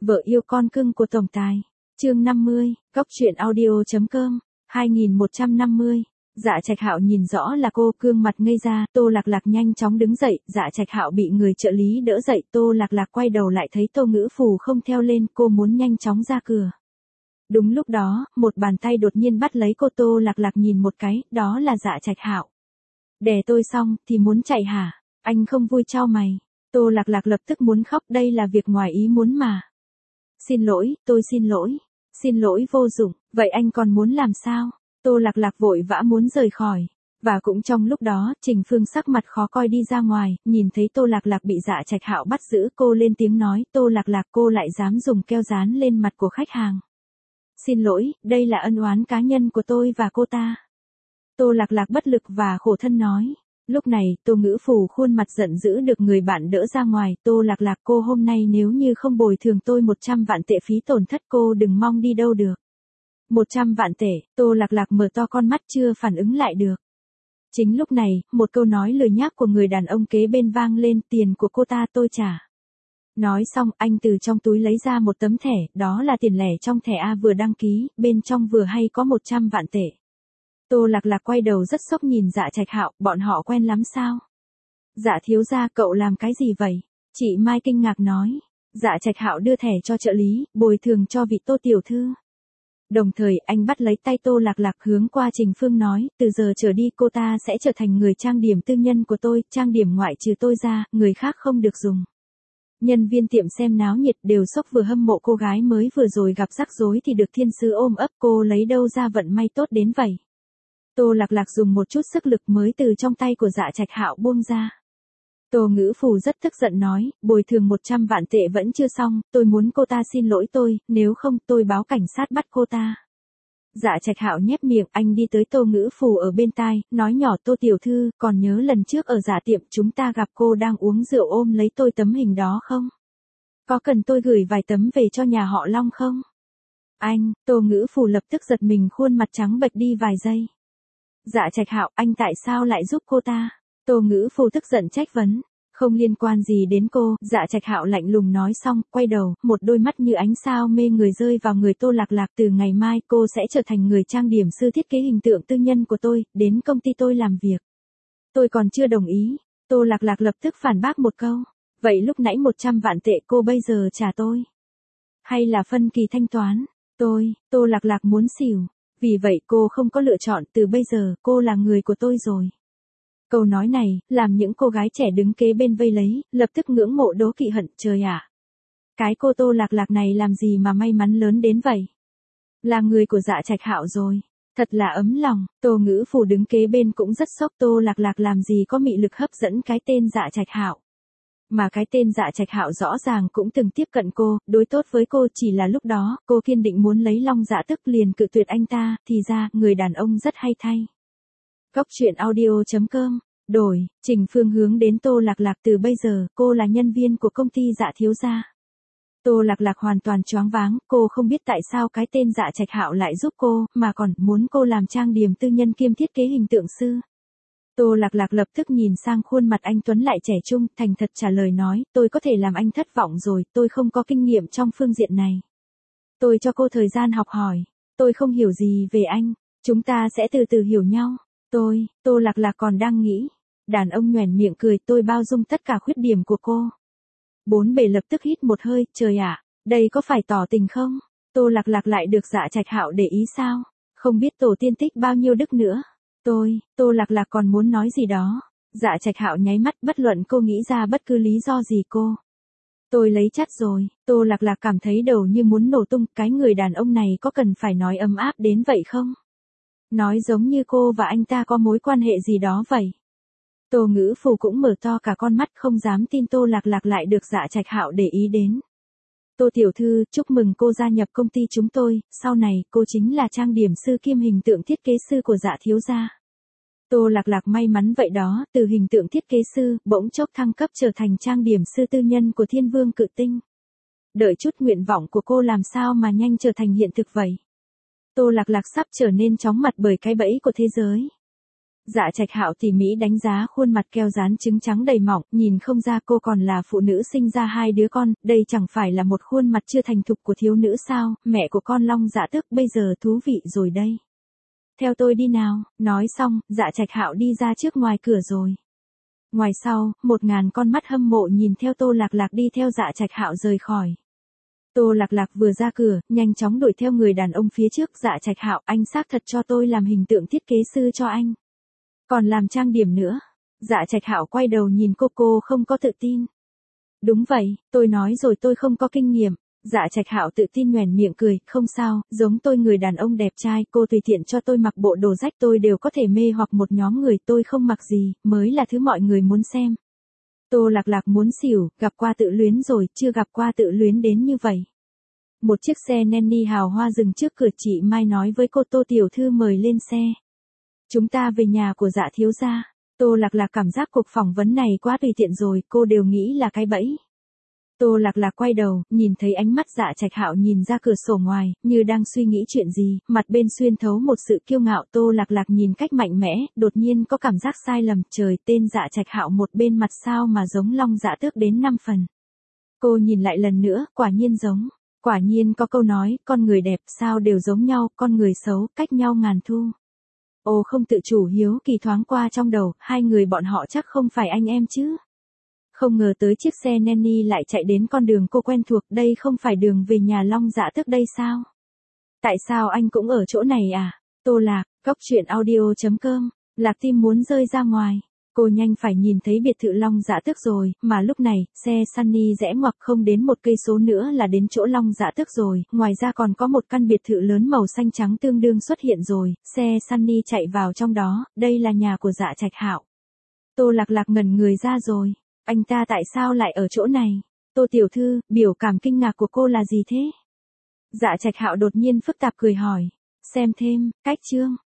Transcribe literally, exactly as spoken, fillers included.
Vợ yêu con cưng của tổng tài. Chương năm mươi, Góc truyện audio.com, hai nghìn một trăm năm mươi. Dạ Trạch Hạo nhìn rõ là cô, gương mặt ngây ra, Tô Lạc Lạc nhanh chóng đứng dậy, Dạ Trạch Hạo bị người trợ lý đỡ dậy, Tô Lạc Lạc quay đầu lại thấy Tô Ngữ Phù không theo lên, cô muốn nhanh chóng ra cửa. Đúng lúc đó, một bàn tay đột nhiên bắt lấy cô, Tô Lạc Lạc nhìn một cái, đó là Dạ Trạch Hạo. Đè tôi xong, thì muốn chạy hả? Anh không vui chau mày. Tô Lạc Lạc lập tức muốn khóc, đây là việc ngoài ý muốn mà. Xin lỗi, tôi xin lỗi. Xin lỗi vô dụng, vậy anh còn muốn làm sao? Tô Lạc Lạc vội vã muốn rời khỏi. Và cũng trong lúc đó, Trình Phương sắc mặt khó coi đi ra ngoài, nhìn thấy Tô Lạc Lạc bị Dạ Trạch Hạo bắt giữ, cô lên tiếng nói, Tô Lạc Lạc, cô lại dám dùng keo dán lên mặt của khách hàng. Xin lỗi, đây là ân oán cá nhân của tôi và cô ta. Tô Lạc Lạc bất lực và khổ thân nói. Lúc này, Tô Ngữ Phù khuôn mặt giận dữ được người bạn đỡ ra ngoài, Tô Lạc Lạc, cô hôm nay nếu như không bồi thường tôi một trăm vạn tệ phí tổn thất, cô đừng mong đi đâu được. một trăm vạn tệ, Tô Lạc Lạc mở to con mắt chưa phản ứng lại được. Chính lúc này, một câu nói lười nhác của người đàn ông kế bên vang lên, tiền của cô ta tôi trả. Nói xong, anh từ trong túi lấy ra một tấm thẻ, đó là tiền lẻ trong thẻ A vừa đăng ký, bên trong vừa hay có một trăm vạn tệ. Tô Lạc Lạc quay đầu rất sốc nhìn Dạ Trạch Hạo, bọn họ quen lắm sao? Dạ thiếu gia, cậu làm cái gì vậy? Chị Mai kinh ngạc nói. Dạ Trạch Hạo đưa thẻ cho trợ lý, bồi thường cho vị Tô tiểu thư. Đồng thời, anh bắt lấy tay Tô Lạc Lạc hướng qua Trình Phương nói, từ giờ trở đi cô ta sẽ trở thành người trang điểm tư nhân của tôi, trang điểm ngoại trừ tôi ra, người khác không được dùng. Nhân viên tiệm xem náo nhiệt đều sốc, vừa hâm mộ cô gái mới vừa rồi gặp rắc rối thì được thiên sứ ôm ấp, cô lấy đâu ra vận may tốt đến vậy. Tô Lạc Lạc dùng một chút sức lực mới từ trong tay của Dạ Trạch Hạo buông ra. Tô Ngữ Phù rất tức giận nói, bồi thường một trăm vạn tệ vẫn chưa xong, tôi muốn cô ta xin lỗi tôi, nếu không tôi báo cảnh sát bắt cô ta. Dạ Trạch Hạo nhếch miệng, anh đi tới Tô Ngữ Phù ở bên tai, nói nhỏ, Tô tiểu thư, còn nhớ lần trước ở Dạ tiệm chúng ta gặp cô đang uống rượu ôm lấy tôi tấm hình đó không? Có cần tôi gửi vài tấm về cho nhà họ Long không? Anh, Tô Ngữ Phù lập tức giật mình, khuôn mặt trắng bệch đi vài giây. Dạ Trạch Hạo, anh tại sao lại giúp cô ta? Tô Ngữ Phù tức giận trách vấn. Không liên quan gì đến cô, Dạ Trạch Hạo lạnh lùng nói xong, quay đầu, một đôi mắt như ánh sao mê người rơi vào người Tô Lạc Lạc, từ ngày mai cô sẽ trở thành người trang điểm sư thiết kế hình tượng tư nhân của tôi, đến công ty tôi làm việc. Tôi còn chưa đồng ý. Tô Lạc Lạc lập tức phản bác một câu. Vậy lúc nãy một trăm vạn tệ cô bây giờ trả tôi? Hay là phân kỳ thanh toán? Tôi, Tô Lạc Lạc muốn xỉu. Vì vậy cô không có lựa chọn, từ bây giờ, cô là người của tôi rồi. Câu nói này, làm những cô gái trẻ đứng kế bên vây lấy, lập tức ngưỡng mộ đố kỵ hận, trời ạ. Cái cô Tô Lạc Lạc này làm gì mà may mắn lớn đến vậy? Là người của Dạ Trạch Hạo rồi. Thật là ấm lòng, Tô Ngữ Phù đứng kế bên cũng rất sốc, Tô Lạc Lạc làm gì có mị lực hấp dẫn cái tên Dạ Trạch Hạo. Mà cái tên Dạ Trạch Hạo rõ ràng cũng từng tiếp cận cô, đối tốt với cô, chỉ là lúc đó, cô kiên định muốn lấy Long Dạ tức liền cự tuyệt anh ta, thì ra, người đàn ông rất hay thay. Góc truyện audio.com, đổi, Trình Phương hướng đến Tô Lạc Lạc, từ bây giờ, cô là nhân viên của công ty Dạ thiếu gia. Tô Lạc Lạc hoàn toàn choáng váng, cô không biết tại sao cái tên Dạ Trạch Hạo lại giúp cô, mà còn muốn cô làm trang điểm tư nhân kiêm thiết kế hình tượng sư. Tô Lạc Lạc lập tức nhìn sang khuôn mặt anh tuấn lại trẻ trung, thành thật trả lời nói, tôi có thể làm anh thất vọng rồi, tôi không có kinh nghiệm trong phương diện này. Tôi cho cô thời gian học hỏi, tôi không hiểu gì về anh, chúng ta sẽ từ từ hiểu nhau. Tôi, Tô Lạc Lạc còn đang nghĩ. Đàn ông nhoẻn miệng cười, tôi bao dung tất cả khuyết điểm của cô. Bốn bề lập tức hít một hơi, trời ạ, đây có phải tỏ tình không? Tô Lạc Lạc lại được Dạ Trạch Hạo để ý sao? Không biết tổ tiên tích bao nhiêu đức nữa. Tôi, Tô Lạc Lạc còn muốn nói gì đó. Dạ Trạch Hạo nháy mắt, bất luận cô nghĩ ra bất cứ lý do gì cô. Tôi lấy chắc rồi. Tô Lạc Lạc cảm thấy đầu như muốn nổ tung, cái người đàn ông này có cần phải nói ấm áp đến vậy không? Nói giống như cô và anh ta có mối quan hệ gì đó vậy. Tô Ngữ Phù cũng mở to cả con mắt, không dám tin Tô Lạc Lạc lại được Dạ Trạch Hạo để ý đến. Tô tiểu thư, chúc mừng cô gia nhập công ty chúng tôi, sau này, cô chính là trang điểm sư kiêm hình tượng thiết kế sư của Dạ thiếu gia. Tô Lạc Lạc may mắn vậy đó, từ hình tượng thiết kế sư, bỗng chốc thăng cấp trở thành trang điểm sư tư nhân của Thiên Vương Cự Tinh. Đợi chút, nguyện vọng của cô làm sao mà nhanh trở thành hiện thực vậy? Tô Lạc Lạc sắp trở nên chóng mặt bởi cái bẫy của thế giới. Dạ Trạch Hạo tỉ mỉ đánh giá khuôn mặt keo dán trứng trắng đầy mỏng, nhìn không ra cô còn là phụ nữ sinh ra hai đứa con, đây chẳng phải là một khuôn mặt chưa thành thục của thiếu nữ sao, mẹ của con Long Dạ Tước bây giờ thú vị rồi đây. Theo tôi đi nào, nói xong, Dạ Trạch Hạo đi ra trước ngoài cửa rồi. Ngoài sau, một ngàn con mắt hâm mộ nhìn theo Tô Lạc Lạc đi theo Dạ Trạch Hạo rời khỏi. Tô Lạc Lạc vừa ra cửa, nhanh chóng đuổi theo người đàn ông phía trước. Dạ Trạch Hạo, anh xác thật cho tôi làm hình tượng thiết kế sư cho anh. Còn làm trang điểm nữa. Dạ Trạch Hạo quay đầu nhìn cô, cô không có tự tin. Đúng vậy, tôi nói rồi tôi không có kinh nghiệm. Dạ Trạch Hạo tự tin nhoẻn miệng cười, không sao, giống tôi người đàn ông đẹp trai, cô tùy tiện cho tôi mặc bộ đồ rách tôi đều có thể mê hoặc một nhóm người, tôi không mặc gì, mới là thứ mọi người muốn xem. Tô Lạc Lạc muốn xỉu, gặp qua tự luyến rồi, chưa gặp qua tự luyến đến như vậy. Một chiếc xe Nanny hào hoa dừng trước cửa, chị Mai nói với cô, Tô tiểu thư mời lên xe. Chúng ta về nhà của Dạ thiếu gia. Tô Lạc Lạc cảm giác cuộc phỏng vấn này quá tùy tiện rồi, cô đều nghĩ là cái bẫy. Tô Lạc Lạc quay đầu, nhìn thấy ánh mắt Dạ Trạch Hạo nhìn ra cửa sổ ngoài, như đang suy nghĩ chuyện gì, mặt bên xuyên thấu một sự kiêu ngạo. Tô Lạc Lạc nhìn cách mạnh mẽ, đột nhiên có cảm giác sai lầm, trời, tên Dạ Trạch Hạo một bên mặt sao mà giống Long Dạ Tước đến năm phần. Cô nhìn lại lần nữa, quả nhiên giống. Quả nhiên có câu nói, con người đẹp sao đều giống nhau, con người xấu cách nhau ngàn thu. Ô không tự chủ hiếu kỳ thoáng qua trong đầu, hai người bọn họ chắc không phải anh em chứ. Không ngờ tới chiếc xe Nanny lại chạy đến con đường cô quen thuộc, đây không phải đường về nhà Long Dạ Tước đây sao? Tại sao anh cũng ở chỗ này à? Tô Lạc, góc truyện audio chấm com, Lạc tim muốn rơi ra ngoài. Cô nhanh phải nhìn thấy biệt thự Long Dạ Tước rồi, mà lúc này, xe Sunny rẽ ngoặc không đến một cây số nữa là đến chỗ Long Dạ Tước rồi, ngoài ra còn có một căn biệt thự lớn màu xanh trắng tương đương xuất hiện rồi, xe Sunny chạy vào trong đó, đây là nhà của Dạ Trạch Hạo. Tô Lạc Lạc ngẩn người ra rồi, anh ta tại sao lại ở chỗ này? Tô tiểu thư, biểu cảm kinh ngạc của cô là gì thế? Dạ Trạch Hạo đột nhiên phức tạp cười hỏi, xem thêm, cách chương.